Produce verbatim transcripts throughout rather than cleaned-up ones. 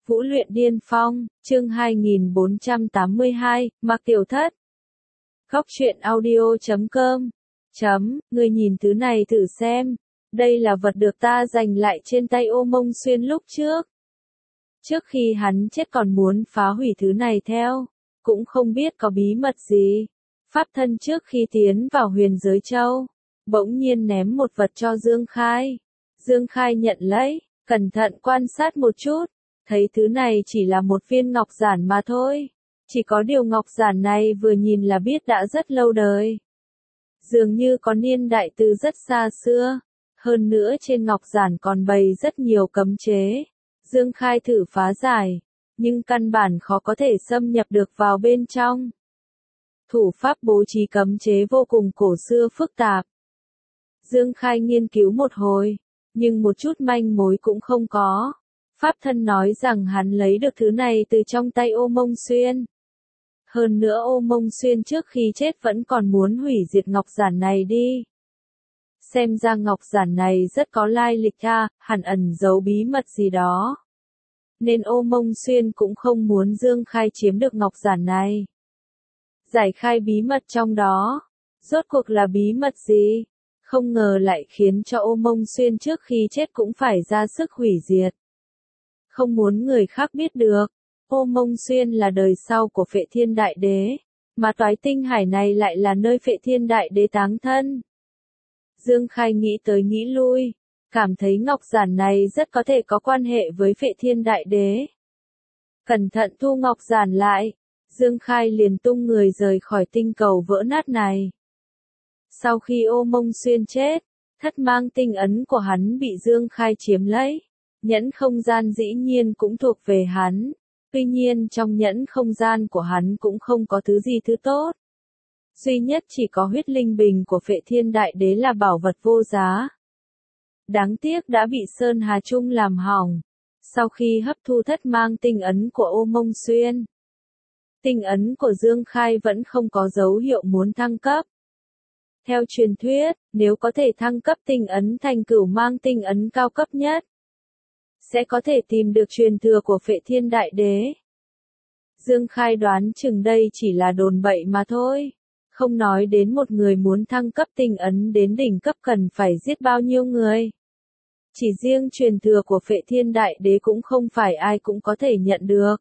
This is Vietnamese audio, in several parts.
Vũ luyện điên phong, chương hai nghìn bốn trăm tám mươi hai, Mạc Tiểu Thất. Góc truyện audio chấm com. Chấm, người nhìn thứ này thử xem. Đây là vật được ta giành lại trên tay Ô Mông Xuyên lúc trước. Trước khi hắn chết còn muốn phá hủy thứ này theo. Cũng không biết có bí mật gì. Pháp thân trước khi tiến vào huyền giới châu. Bỗng nhiên ném một vật cho Dương Khai. Dương Khai nhận lấy, cẩn thận quan sát một chút. Thấy thứ này chỉ là một viên ngọc giản mà thôi. Chỉ có điều ngọc giản này vừa nhìn là biết đã rất lâu đời. Dường như có niên đại từ rất xa xưa. Hơn nữa trên ngọc giản còn bày rất nhiều cấm chế. Dương Khai thử phá giải, nhưng căn bản khó có thể xâm nhập được vào bên trong. Thủ pháp bố trí cấm chế vô cùng cổ xưa phức tạp. Dương Khai nghiên cứu một hồi, nhưng một chút manh mối cũng không có. Pháp thân nói rằng hắn lấy được thứ này từ trong tay Ô Mông Xuyên. Hơn nữa Ô Mông Xuyên trước khi chết vẫn còn muốn hủy diệt ngọc giản này đi. Xem ra ngọc giản này rất có lai lịch ha, hẳn ẩn giấu bí mật gì đó. Nên Ô Mông Xuyên cũng không muốn Dương Khai chiếm được ngọc giản này. Giải khai bí mật trong đó. Rốt cuộc là bí mật gì? Không ngờ lại khiến cho Ô Mông Xuyên trước khi chết cũng phải ra sức hủy diệt. Không muốn người khác biết được. Ô Mông Xuyên là đời sau của Phệ Thiên Đại Đế, mà Toái Tinh Hải này lại là nơi Phệ Thiên Đại Đế táng thân. Dương Khai nghĩ tới nghĩ lui, cảm thấy ngọc giản này rất có thể có quan hệ với Phệ Thiên Đại Đế. Cẩn thận thu ngọc giản lại, Dương Khai liền tung người rời khỏi tinh cầu vỡ nát này. Sau khi Ô Mông Xuyên chết, thất mang tinh ấn của hắn bị Dương Khai chiếm lấy. Nhẫn không gian dĩ nhiên cũng thuộc về hắn, tuy nhiên trong nhẫn không gian của hắn cũng không có thứ gì thứ tốt. Duy nhất chỉ có huyết linh bình của Phệ Thiên Đại Đế là bảo vật vô giá. Đáng tiếc đã bị Sơn Hà Trung làm hỏng, sau khi hấp thu thất mang tinh ấn của Ô Mông Xuyên. Tinh ấn của Dương Khai vẫn không có dấu hiệu muốn thăng cấp. Theo truyền thuyết, nếu có thể thăng cấp tinh ấn thành cửu mang tinh ấn cao cấp nhất, sẽ có thể tìm được truyền thừa của Phệ Thiên Đại Đế. Dương Khai đoán chừng đây chỉ là đồn bậy mà thôi. Không nói đến một người muốn thăng cấp tinh ấn đến đỉnh cấp cần phải giết bao nhiêu người. Chỉ riêng truyền thừa của Phệ Thiên Đại Đế cũng không phải ai cũng có thể nhận được.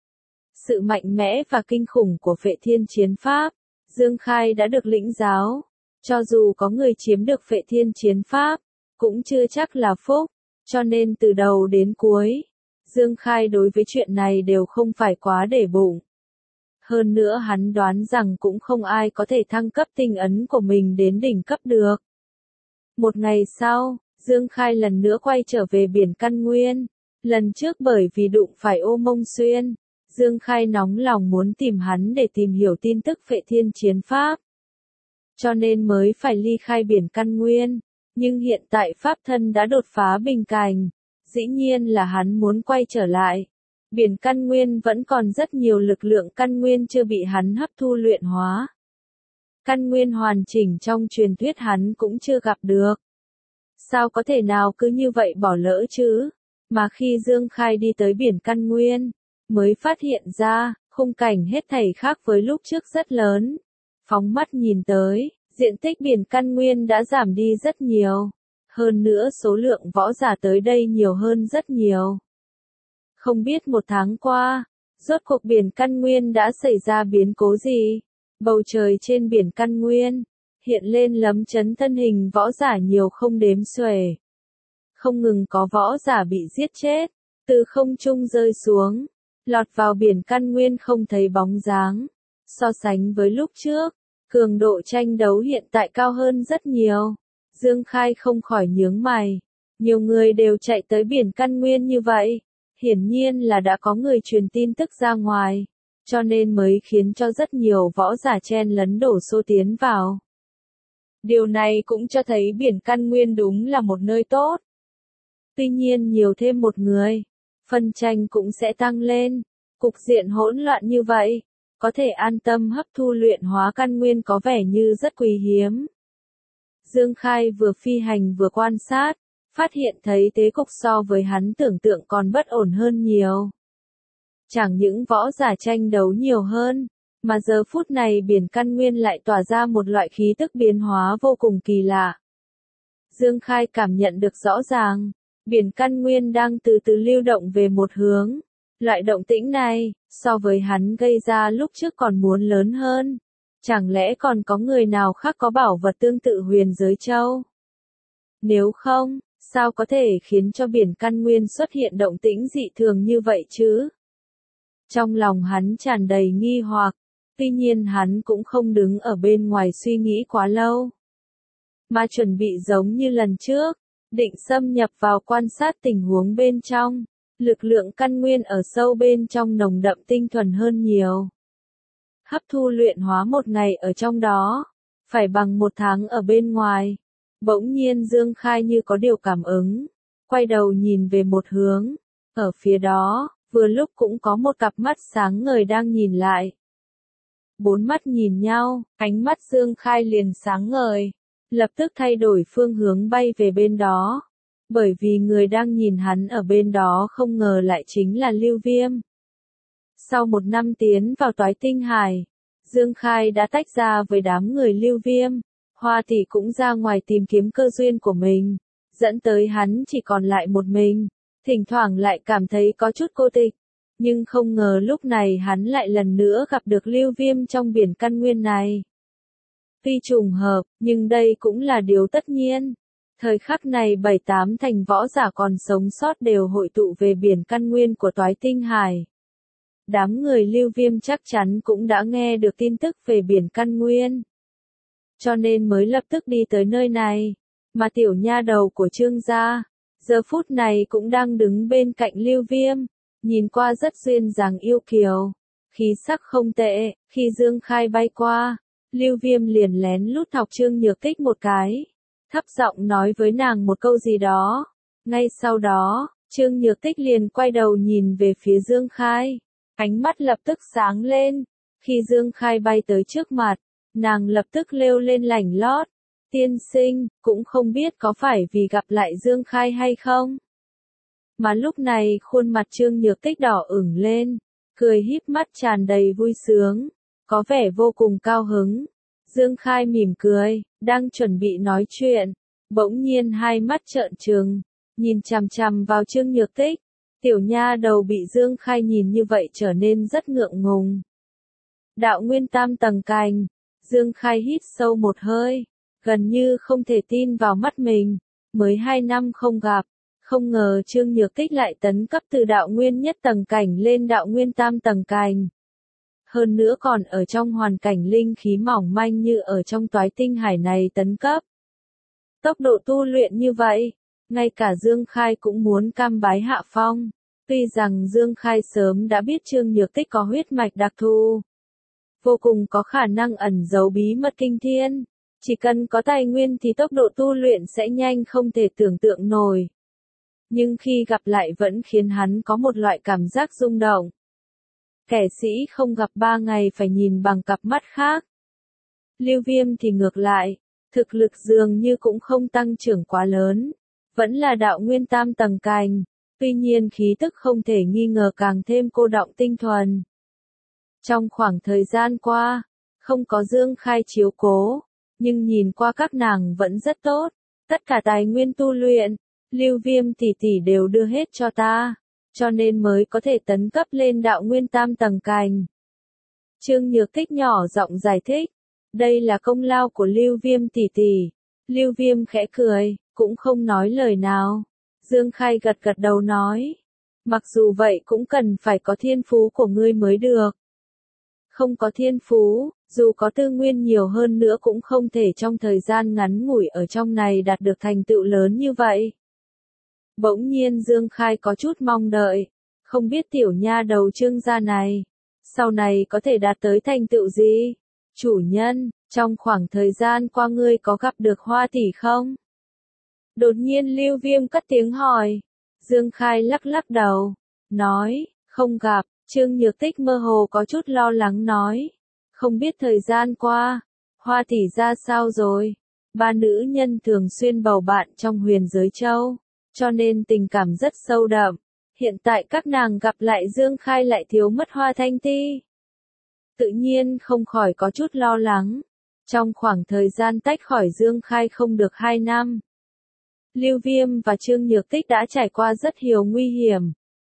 Sự mạnh mẽ và kinh khủng của Phệ Thiên Chiến Pháp, Dương Khai đã được lĩnh giáo. Cho dù có người chiếm được Phệ Thiên Chiến Pháp, cũng chưa chắc là phúc. Cho nên từ đầu đến cuối, Dương Khai đối với chuyện này đều không phải quá để bụng. Hơn nữa hắn đoán rằng cũng không ai có thể thăng cấp tinh ấn của mình đến đỉnh cấp được. Một ngày sau, Dương Khai lần nữa quay trở về biển Căn Nguyên. Lần trước bởi vì đụng phải Ô Mông Xuyên, Dương Khai nóng lòng muốn tìm hắn để tìm hiểu tin tức Phệ Thiên Chiến Pháp. Cho nên mới phải ly khai biển Căn Nguyên. Nhưng hiện tại pháp thân đã đột phá bình cảnh, dĩ nhiên là hắn muốn quay trở lại. Biển Căn Nguyên vẫn còn rất nhiều lực lượng Căn Nguyên chưa bị hắn hấp thu luyện hóa. Căn Nguyên hoàn chỉnh trong truyền thuyết hắn cũng chưa gặp được. Sao có thể nào cứ như vậy bỏ lỡ chứ? Mà khi Dương Khai đi tới biển Căn Nguyên, mới phát hiện ra, khung cảnh hết thảy khác với lúc trước rất lớn. Phóng mắt nhìn tới, diện tích biển Căn Nguyên đã giảm đi rất nhiều. Hơn nữa số lượng võ giả tới đây nhiều hơn rất nhiều. Không biết một tháng qua, rốt cuộc biển Căn Nguyên đã xảy ra biến cố gì? Bầu trời trên biển Căn Nguyên, hiện lên lấm chấn thân hình võ giả nhiều không đếm xuể. Không ngừng có võ giả bị giết chết, từ không trung rơi xuống, lọt vào biển Căn Nguyên không thấy bóng dáng. So sánh với lúc trước, cường độ tranh đấu hiện tại cao hơn rất nhiều. Dương Khai không khỏi nhướng mày. Nhiều người đều chạy tới biển Căn Nguyên như vậy. Hiển nhiên là đã có người truyền tin tức ra ngoài. Cho nên mới khiến cho rất nhiều võ giả chen lấn đổ xô tiến vào. Điều này cũng cho thấy biển Căn Nguyên đúng là một nơi tốt. Tuy nhiên nhiều thêm một người, phân tranh cũng sẽ tăng lên. Cục diện hỗn loạn như vậy, có thể an tâm hấp thu luyện hóa căn nguyên có vẻ như rất quý hiếm. Dương Khai vừa phi hành vừa quan sát, phát hiện thấy thế cục so với hắn tưởng tượng còn bất ổn hơn nhiều. Chẳng những võ giả tranh đấu nhiều hơn, mà giờ phút này biển căn nguyên lại tỏa ra một loại khí tức biến hóa vô cùng kỳ lạ. Dương Khai cảm nhận được rõ ràng, biển căn nguyên đang từ từ lưu động về một hướng. Loại động tĩnh này, so với hắn gây ra lúc trước còn muốn lớn hơn. Chẳng lẽ còn có người nào khác có bảo vật tương tự huyền giới châu? Nếu không, sao có thể khiến cho biển căn nguyên xuất hiện động tĩnh dị thường như vậy chứ? Trong lòng hắn tràn đầy nghi hoặc, tuy nhiên hắn cũng không đứng ở bên ngoài suy nghĩ quá lâu. Mà chuẩn bị giống như lần trước, định xâm nhập vào quan sát tình huống bên trong. Lực lượng căn nguyên ở sâu bên trong nồng đậm tinh thuần hơn nhiều. Hấp thu luyện hóa một ngày ở trong đó, phải bằng một tháng ở bên ngoài. Bỗng nhiên Dương Khai như có điều cảm ứng, quay đầu nhìn về một hướng. Ở phía đó, vừa lúc cũng có một cặp mắt sáng ngời đang nhìn lại. Bốn mắt nhìn nhau, ánh mắt Dương Khai liền sáng ngời, lập tức thay đổi phương hướng bay về bên đó. Bởi vì người đang nhìn hắn ở bên đó không ngờ lại chính là Lưu Viêm. Sau một năm tiến vào Toái Tinh Hải, Dương Khai đã tách ra với đám người Lưu Viêm. Hoa Tỷ cũng ra ngoài tìm kiếm cơ duyên của mình, dẫn tới hắn chỉ còn lại một mình, thỉnh thoảng lại cảm thấy có chút cô tịch. Nhưng không ngờ lúc này hắn lại lần nữa gặp được Lưu Viêm trong biển căn nguyên này. Tuy trùng hợp, nhưng đây cũng là điều tất nhiên. Thời khắc này bảy tám thành võ giả còn sống sót đều hội tụ về biển căn nguyên của Toái Tinh Hải. Đám người Lưu Viêm chắc chắn cũng đã nghe được tin tức về biển căn nguyên. Cho nên mới lập tức đi tới nơi này. Mà tiểu nha đầu của Trương gia, giờ phút này cũng đang đứng bên cạnh Lưu Viêm, nhìn qua rất duyên dáng yêu kiều, khí sắc không tệ. Khi Dương Khai bay qua, Lưu Viêm liền lén lút thọc Trương Nhược Tích một cái, thấp giọng nói với nàng một câu gì đó. Ngay sau đó, Trương Nhược Tích liền quay đầu nhìn về phía Dương Khai, ánh mắt lập tức sáng lên. Khi Dương Khai bay tới trước mặt, nàng lập tức kêu lên lảnh lót, tiên sinh, cũng không biết có phải vì gặp lại Dương Khai hay không. Mà lúc này khuôn mặt Trương Nhược Tích đỏ ửng lên, cười híp mắt tràn đầy vui sướng, có vẻ vô cùng cao hứng. Dương Khai mỉm cười, đang chuẩn bị nói chuyện, bỗng nhiên hai mắt trợn trừng, nhìn chằm chằm vào Trương Nhược Tích. Tiểu nha đầu bị Dương Khai nhìn như vậy trở nên rất ngượng ngùng. Đạo nguyên tam tầng cành, Dương Khai hít sâu một hơi, gần như không thể tin vào mắt mình, mới hai năm không gặp, không ngờ Trương Nhược Tích lại tấn cấp từ đạo nguyên nhất tầng cảnh lên đạo nguyên tam tầng cành. Hơn nữa còn ở trong hoàn cảnh linh khí mỏng manh như ở trong Toái Tinh Hải này tấn cấp. Tốc độ tu luyện như vậy, ngay cả Dương Khai cũng muốn cam bái hạ phong. Tuy rằng Dương Khai sớm đã biết Trương Nhược Tích có huyết mạch đặc thù, vô cùng có khả năng ẩn giấu bí mật kinh thiên, chỉ cần có tài nguyên thì tốc độ tu luyện sẽ nhanh không thể tưởng tượng nổi. Nhưng khi gặp lại vẫn khiến hắn có một loại cảm giác rung động. Kẻ sĩ không gặp ba ngày phải nhìn bằng cặp mắt khác. Lưu Viêm thì ngược lại, thực lực dường như cũng không tăng trưởng quá lớn, vẫn là đạo nguyên tam tầng cành, tuy nhiên khí tức không thể nghi ngờ càng thêm cô đọng tinh thuần. Trong khoảng thời gian qua, không có Dương Khai chiếu cố, nhưng nhìn qua các nàng vẫn rất tốt, tất cả tài nguyên tu luyện, Lưu Viêm tỷ tỷ đều đưa hết cho ta, cho nên mới có thể tấn cấp lên đạo nguyên tam tầng cành. Trương Nhược Tích nhỏ giọng giải thích, đây là công lao của Lưu Viêm tỷ tỷ. Lưu Viêm khẽ cười, cũng không nói lời nào. Dương Khai gật gật đầu nói, mặc dù vậy cũng cần phải có thiên phú của ngươi mới được. Không có thiên phú, dù có tư nguyên nhiều hơn nữa cũng không thể trong thời gian ngắn ngủi ở trong này đạt được thành tựu lớn như vậy. Bỗng nhiên Dương Khai có chút mong đợi, không biết tiểu nha đầu Trương gia này, sau này có thể đạt tới thành tựu gì? Chủ nhân, trong khoảng thời gian qua ngươi có gặp được Hoa tỷ không? Đột nhiên Lưu Viêm cất tiếng hỏi. Dương Khai lắc lắc đầu, nói, không gặp. Trương Nhược Tích mơ hồ có chút lo lắng nói, không biết thời gian qua, Hoa tỷ ra sao rồi? Ba nữ nhân thường xuyên bầu bạn trong huyền giới châu, cho nên tình cảm rất sâu đậm. Hiện tại các nàng gặp lại Dương Khai lại thiếu mất Hoa Thanh Ti. Tự nhiên không khỏi có chút lo lắng. Trong khoảng thời gian tách khỏi Dương Khai không được hai năm, Lưu Viêm và Trương Nhược Tích đã trải qua rất nhiều nguy hiểm.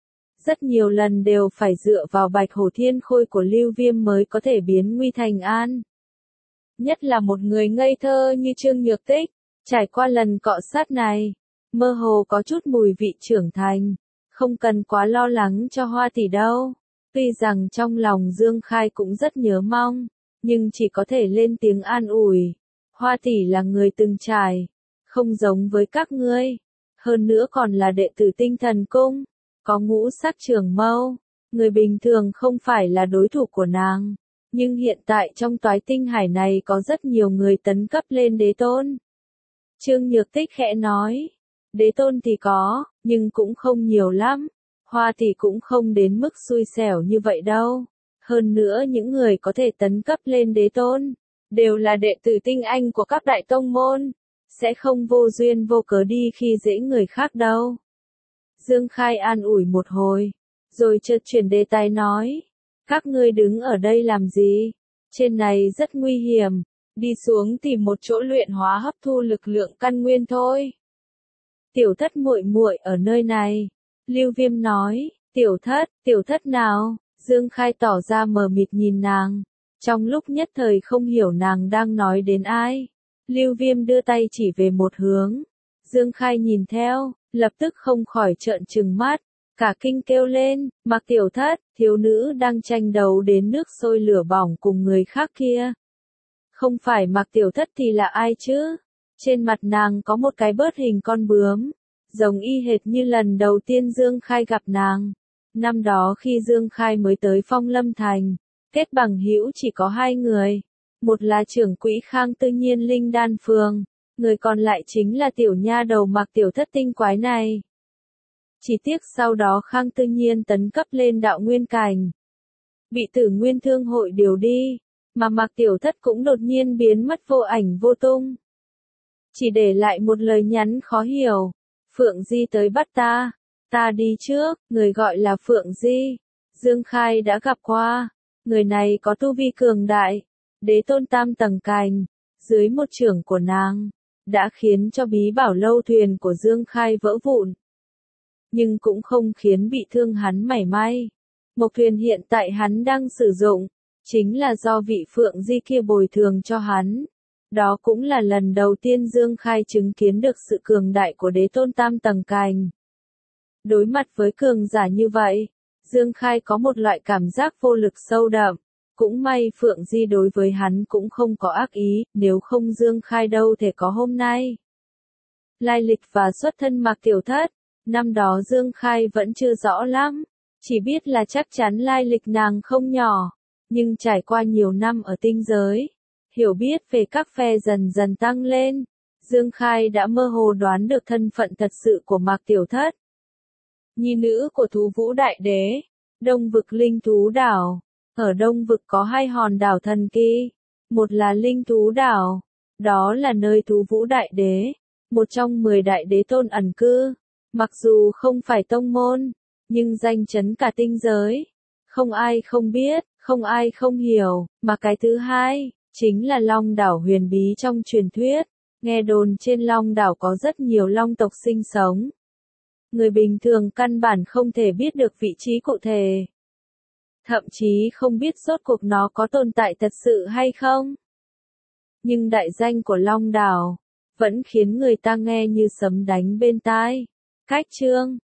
Rất nhiều lần đều phải dựa vào Bạch Hổ Thiên Khôi của Lưu Viêm mới có thể biến nguy thành an. Nhất là một người ngây thơ như Trương Nhược Tích, trải qua lần cọ sát này, mơ hồ có chút mùi vị trưởng thành, không cần quá lo lắng cho Hoa tỷ đâu. Tuy rằng trong lòng Dương Khai cũng rất nhớ mong, nhưng chỉ có thể lên tiếng an ủi. Hoa tỷ là người từng trải, không giống với các ngươi, hơn nữa còn là đệ tử Tinh Thần Cung, có ngũ sắc trường mâu, người bình thường không phải là đối thủ của nàng. Nhưng hiện tại trong Toái Tinh Hải này có rất nhiều người tấn cấp lên đế tôn. Trương Nhược Tích khẽ nói, đế tôn thì có, nhưng cũng không nhiều lắm. Hoa tỷ cũng không đến mức xui xẻo như vậy đâu. Hơn nữa những người có thể tấn cấp lên đế tôn, đều là đệ tử tinh anh của các đại tông môn, sẽ không vô duyên vô cớ đi khi dễ người khác đâu. Dương Khai an ủi một hồi, rồi chợt chuyển đề tài nói, các ngươi đứng ở đây làm gì? Trên này rất nguy hiểm, đi xuống tìm một chỗ luyện hóa hấp thu lực lượng căn nguyên thôi. Tiểu thất muội muội ở nơi này. Lưu Viêm nói, tiểu thất, tiểu thất nào? Dương Khai tỏ ra mờ mịt nhìn nàng, trong lúc nhất thời không hiểu nàng đang nói đến ai. Lưu Viêm đưa tay chỉ về một hướng. Dương Khai nhìn theo, lập tức không khỏi trợn trừng mắt, cả kinh kêu lên, Mạc tiểu thất, thiếu nữ đang tranh đấu đến nước sôi lửa bỏng cùng người khác kia. Không phải Mạc tiểu thất thì là ai chứ? Trên mặt nàng có một cái bớt hình con bướm, giống y hệt như lần đầu tiên Dương Khai gặp nàng. Năm đó khi Dương Khai mới tới Phong Lâm Thành, kết bằng hữu chỉ có hai người. Một là trưởng quỹ Khang Tư Nhiên Linh Đan Phường, người còn lại chính là tiểu nha đầu Mạc tiểu thất tinh quái này. Chỉ tiếc sau đó Khang Tư Nhiên tấn cấp lên đạo nguyên cảnh, bị Tử Nguyên Thương hội điều đi, mà Mạc tiểu thất cũng đột nhiên biến mất vô ảnh vô tung. Chỉ để lại một lời nhắn khó hiểu, Phượng Di tới bắt ta, ta đi trước, người gọi là Phượng Di. Dương Khai đã gặp qua, người này có tu vi cường đại, đế tôn tam tầng cành, dưới một chưởng của nàng, đã khiến cho bí bảo lâu thuyền của Dương Khai vỡ vụn. Nhưng cũng không khiến bị thương hắn mảy may. Một thuyền hiện tại hắn đang sử dụng, chính là do vị Phượng Di kia bồi thường cho hắn. Đó cũng là lần đầu tiên Dương Khai chứng kiến được sự cường đại của đế tôn tam tầng cành. Đối mặt với cường giả như vậy, Dương Khai có một loại cảm giác vô lực sâu đậm. Cũng may Phượng Di đối với hắn cũng không có ác ý, nếu không Dương Khai đâu thể có hôm nay. Lai lịch và xuất thân Mạc tiểu thất, năm đó Dương Khai vẫn chưa rõ lắm, chỉ biết là chắc chắn lai lịch nàng không nhỏ, nhưng trải qua nhiều năm ở tinh giới, hiểu biết về các phe dần dần tăng lên, Dương Khai đã mơ hồ đoán được thân phận thật sự của Mạc tiểu thất. Nhi nữ của Thú Vũ Đại Đế, Đông Vực Linh Thú Đảo. Ở Đông Vực có hai hòn đảo thần kỳ, một là Linh Thú Đảo, đó là nơi Thú Vũ Đại Đế, một trong mười đại đế tôn ẩn cư, mặc dù không phải tông môn, nhưng danh chấn cả tinh giới, không ai không biết, không ai không hiểu, mà cái thứ hai, chính là Long Đảo huyền bí trong truyền thuyết, nghe đồn trên Long Đảo có rất nhiều long tộc sinh sống. Người bình thường căn bản không thể biết được vị trí cụ thể. Thậm chí không biết rốt cuộc nó có tồn tại thật sự hay không. Nhưng đại danh của Long Đảo vẫn khiến người ta nghe như sấm đánh bên tai. Cách chương